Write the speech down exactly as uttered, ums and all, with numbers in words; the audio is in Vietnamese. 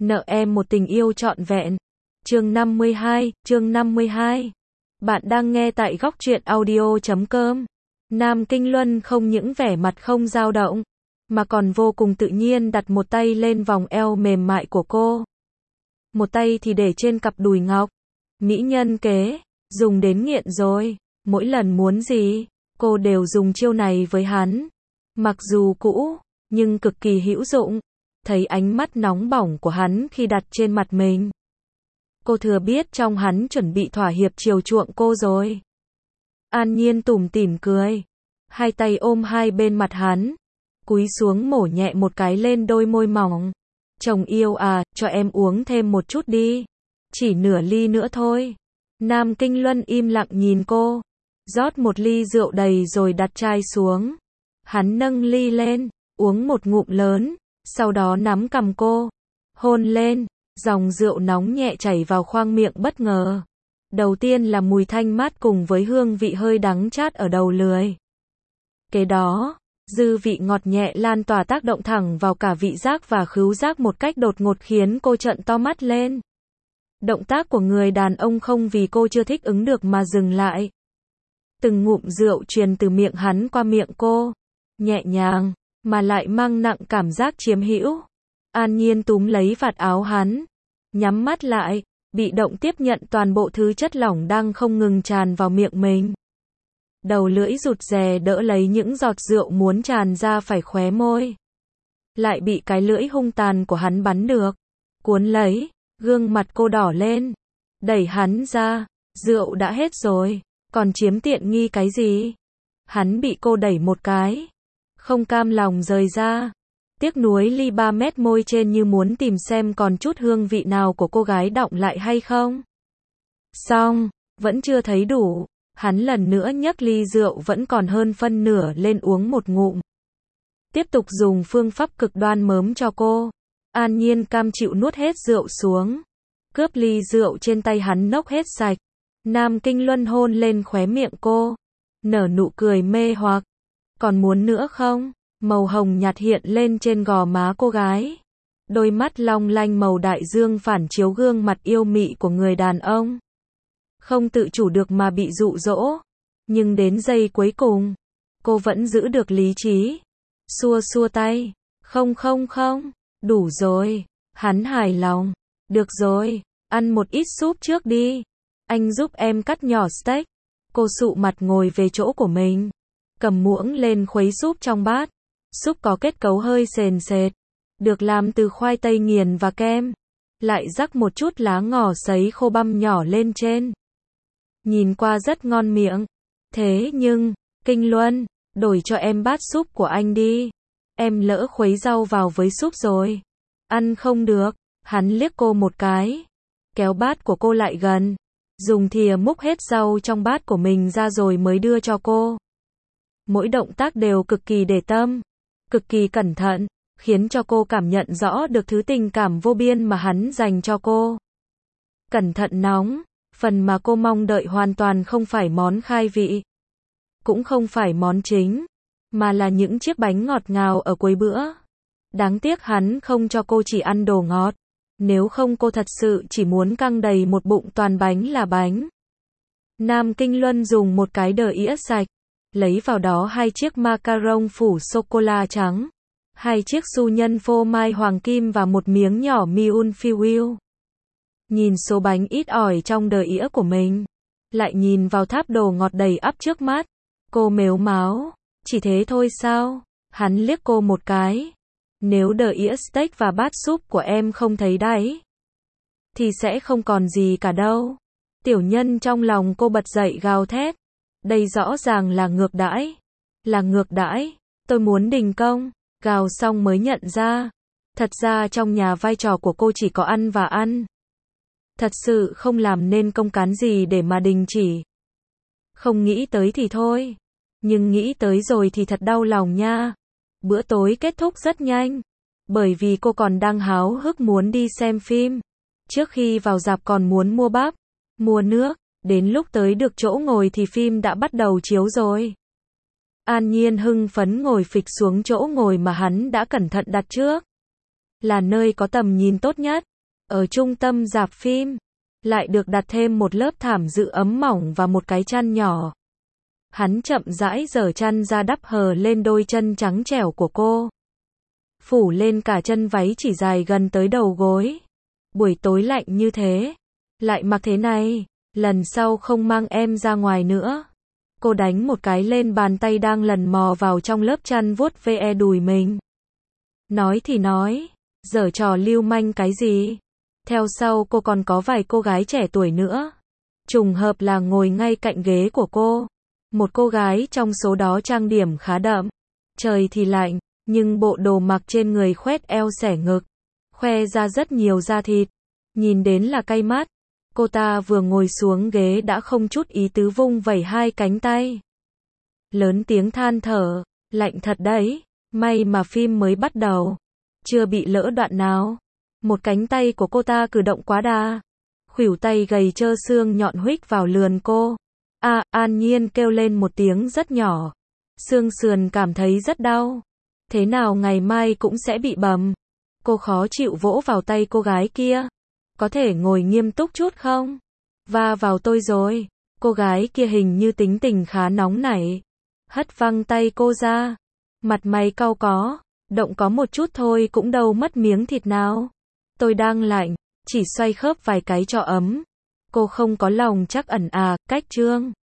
Nợ em một tình yêu trọn vẹn. Chương năm mươi hai, chương năm mươi hai. Bạn đang nghe tại góc truyện audio chấm com. Nam Kinh Luân không những vẻ mặt không dao động, mà còn vô cùng tự nhiên đặt một tay lên vòng eo mềm mại của cô. Một tay thì để trên cặp đùi ngọc. Mỹ nhân kế, dùng đến nghiện rồi. Mỗi lần muốn gì, cô đều dùng chiêu này với hắn. Mặc dù cũ, nhưng cực kỳ hữu dụng. Thấy ánh mắt nóng bỏng của hắn khi đặt trên mặt mình, cô thừa biết trong hắn chuẩn bị thỏa hiệp chiều chuộng cô rồi. An Nhiên tủm tỉm cười, hai tay ôm hai bên mặt hắn, cúi xuống mổ nhẹ một cái lên đôi môi mỏng. Chồng yêu à, cho em uống thêm một chút đi. Chỉ nửa ly nữa thôi. Nam Kinh Luân im lặng nhìn cô, rót một ly rượu đầy rồi đặt chai xuống. Hắn nâng ly lên, uống một ngụm lớn, sau đó nắm cằm cô, hôn lên, dòng rượu nóng nhẹ chảy vào khoang miệng bất ngờ. Đầu tiên là mùi thanh mát cùng với hương vị hơi đắng chát ở đầu lưỡi. Kế đó, dư vị ngọt nhẹ lan tỏa tác động thẳng vào cả vị giác và khứu giác một cách đột ngột khiến cô trợn to mắt lên. Động tác của người đàn ông không vì cô chưa thích ứng được mà dừng lại. Từng ngụm rượu truyền từ miệng hắn qua miệng cô, nhẹ nhàng, mà lại mang nặng cảm giác chiếm hữu. An Nhiên túm lấy vạt áo hắn, nhắm mắt lại, bị động tiếp nhận toàn bộ thứ chất lỏng đang không ngừng tràn vào miệng mình. Đầu lưỡi rụt rè đỡ lấy những giọt rượu muốn tràn ra phải khóe môi. Lại bị cái lưỡi hung tàn của hắn bắn được, cuốn lấy, gương mặt cô đỏ lên. Đẩy hắn ra, rượu đã hết rồi, còn chiếm tiện nghi cái gì? Hắn bị cô đẩy một cái, không cam lòng rời ra. Tiếc nuối ly ba mét môi trên như muốn tìm xem còn chút hương vị nào của cô gái đọng lại hay không. Xong, vẫn chưa thấy đủ. Hắn lần nữa nhấc ly rượu vẫn còn hơn phân nửa lên uống một ngụm. Tiếp tục dùng phương pháp cực đoan mớm cho cô. An Nhiên cam chịu nuốt hết rượu xuống, cướp ly rượu trên tay hắn nốc hết sạch. Nam Kinh Luân hôn lên khóe miệng cô, nở nụ cười mê hoặc. Còn muốn nữa không? Màu hồng nhạt hiện lên trên gò má cô gái. Đôi mắt long lanh màu đại dương phản chiếu gương mặt yêu mị của người đàn ông. Không tự chủ được mà bị dụ dỗ. Nhưng đến giây cuối cùng, cô vẫn giữ được lý trí. Xua xua tay. Không không không, đủ rồi. Hắn hài lòng. Được rồi, ăn một ít súp trước đi. Anh giúp em cắt nhỏ steak. Cô sụ mặt ngồi về chỗ của mình, cầm muỗng lên khuấy súp trong bát. Súp có kết cấu hơi sền sệt, được làm từ khoai tây nghiền và kem. Lại rắc một chút lá ngò sấy khô băm nhỏ lên trên. Nhìn qua rất ngon miệng. Thế nhưng, Kinh Luân, đổi cho em bát súp của anh đi. Em lỡ khuấy rau vào với súp rồi. Ăn không được. Hắn liếc cô một cái, kéo bát của cô lại gần, dùng thìa múc hết rau trong bát của mình ra rồi mới đưa cho cô. Mỗi động tác đều cực kỳ để tâm, cực kỳ cẩn thận, khiến cho cô cảm nhận rõ được thứ tình cảm vô biên mà hắn dành cho cô. Cẩn thận nóng, phần mà cô mong đợi hoàn toàn không phải món khai vị, cũng không phải món chính, mà là những chiếc bánh ngọt ngào ở cuối bữa. Đáng tiếc hắn không cho cô chỉ ăn đồ ngọt, nếu không cô thật sự chỉ muốn căng đầy một bụng toàn bánh là bánh. Nam Kinh Luân dùng một cái đờ ĩa sạch, lấy vào đó hai chiếc macaron phủ sô-cô-la trắng, hai chiếc su nhân phô mai hoàng kim và một miếng nhỏ millefeuille. Nhìn số bánh ít ỏi trong đờ ĩa của mình, lại nhìn vào tháp đồ ngọt đầy ắp trước mắt, cô mếu máo, chỉ thế thôi sao? Hắn liếc cô một cái. Nếu đờ ĩa steak và bát súp của em không thấy đáy, thì sẽ không còn gì cả đâu. Tiểu nhân trong lòng cô bật dậy gào thét. Đây rõ ràng là ngược đãi. Là ngược đãi. Tôi muốn đình công. Gào xong mới nhận ra. Thật ra trong nhà vai trò của cô chỉ có ăn và ăn. Thật sự không làm nên công cán gì để mà đình chỉ. Không nghĩ tới thì thôi. Nhưng nghĩ tới rồi thì thật đau lòng nha. Bữa tối kết thúc rất nhanh, bởi vì cô còn đang háo hức muốn đi xem phim. Trước khi vào rạp còn muốn mua bắp, mua nước, đến lúc tới được chỗ ngồi thì phim đã bắt đầu chiếu rồi. An Nhiên hưng phấn ngồi phịch xuống chỗ ngồi mà hắn đã cẩn thận đặt trước. Là nơi có tầm nhìn tốt nhất, Ở trung tâm rạp phim, lại được đặt thêm một lớp thảm dự ấm mỏng và một cái chăn nhỏ. Hắn chậm rãi giở chăn ra đắp hờ lên đôi chân trắng trẻo của cô. Phủ lên cả chân váy chỉ dài gần tới đầu gối. Buổi tối lạnh như thế, lại mặc thế này, lần sau không mang em ra ngoài nữa. Cô đánh một cái lên bàn tay đang lần mò vào trong lớp chăn vuốt ve đùi mình. Nói thì nói, giở trò lưu manh cái gì? Theo sau cô còn có vài cô gái trẻ tuổi nữa. Trùng hợp là ngồi ngay cạnh ghế của cô. Một cô gái trong số đó trang điểm khá đậm. Trời thì lạnh, nhưng bộ đồ mặc trên người khoét eo xẻ ngực, khoe ra rất nhiều da thịt. Nhìn đến là cay mắt. Cô ta vừa ngồi xuống ghế đã không chút ý tứ vung vẩy hai cánh tay. Lớn tiếng than thở, lạnh thật đấy, may mà phim mới bắt đầu. Chưa bị lỡ đoạn nào. Một cánh tay của cô ta cử động quá đà. Khuỷu tay gầy trơ xương nhọn huých vào lườn cô. À, An Nhiên kêu lên một tiếng rất nhỏ. Xương sườn cảm thấy rất đau. Thế nào ngày mai cũng sẽ bị bầm. Cô khó chịu vỗ vào tay cô gái kia. Có thể ngồi nghiêm túc chút không? Va vào tôi rồi. Cô gái kia hình như tính tình khá nóng nảy. Hất văng tay cô ra. Mặt mày cau có. Động có một chút thôi cũng đâu mất miếng thịt nào. Tôi đang lạnh. Chỉ xoay khớp vài cái cho ấm. Cô không có lòng chắc ẩn à, cách trương.